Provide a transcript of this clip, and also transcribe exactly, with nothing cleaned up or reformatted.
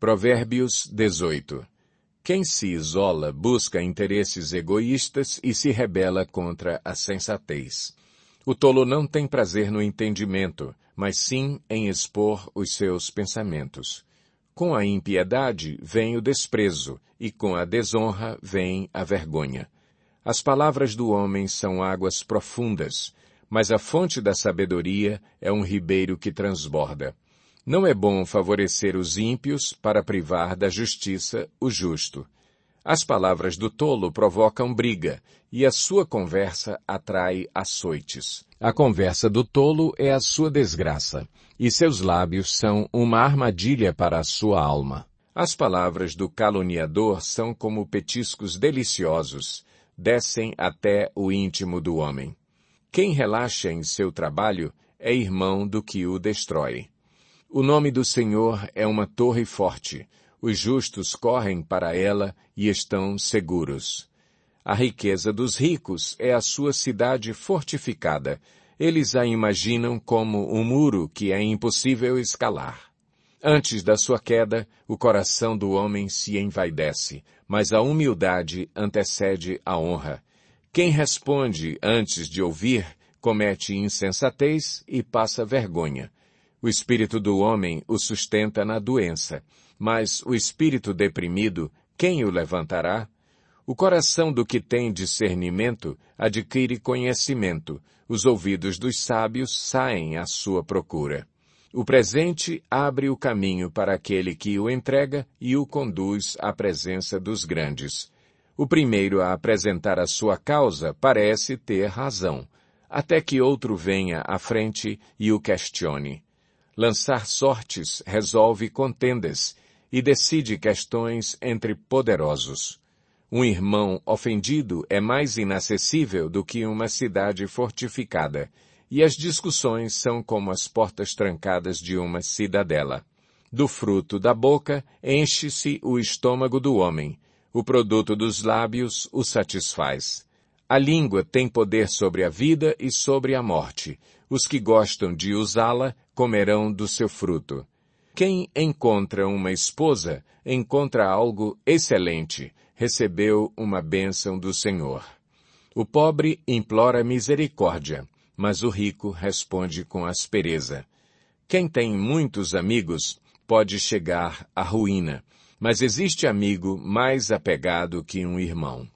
Provérbios dezoito. Quem se isola busca interesses egoístas e se rebela contra a sensatez. O tolo não tem prazer no entendimento, mas sim em expor os seus pensamentos. Com a impiedade vem o desprezo, e com a desonra vem a vergonha. As palavras do homem são águas profundas, mas a fonte da sabedoria é um ribeiro que transborda. Não é bom favorecer os ímpios para privar da justiça o justo. As palavras do tolo provocam briga, e a sua conversa atrai açoites. A conversa do tolo é a sua desgraça, e seus lábios são uma armadilha para a sua alma. As palavras do caluniador são como petiscos deliciosos, descem até o íntimo do homem. Quem relaxa em seu trabalho é irmão do que o destrói. O nome do Senhor é uma torre forte. Os justos correm para ela e estão seguros. A riqueza dos ricos é a sua cidade fortificada. Eles a imaginam como um muro que é impossível escalar. Antes da sua queda, o coração do homem se envaidece, mas a humildade antecede a honra. Quem responde antes de ouvir, comete insensatez e passa vergonha. O espírito do homem o sustenta na doença, mas o espírito deprimido, quem o levantará? O coração do que tem discernimento adquire conhecimento, os ouvidos dos sábios saem à sua procura. O presente abre o caminho para aquele que o entrega e o conduz à presença dos grandes. O primeiro a apresentar a sua causa parece ter razão, até que outro venha à frente e o questione. Lançar sortes resolve contendas e decide questões entre poderosos. Um irmão ofendido é mais inacessível do que uma cidade fortificada, e as discussões são como as portas trancadas de uma cidadela. Do fruto da boca enche-se o estômago do homem, o produto dos lábios o satisfaz. A língua tem poder sobre a vida e sobre a morte. Os que gostam de usá-la comerão do seu fruto. Quem encontra uma esposa, encontra algo excelente, recebeu uma bênção do Senhor. O pobre implora misericórdia, mas o rico responde com aspereza. Quem tem muitos amigos pode chegar à ruína, mas existe amigo mais apegado que um irmão.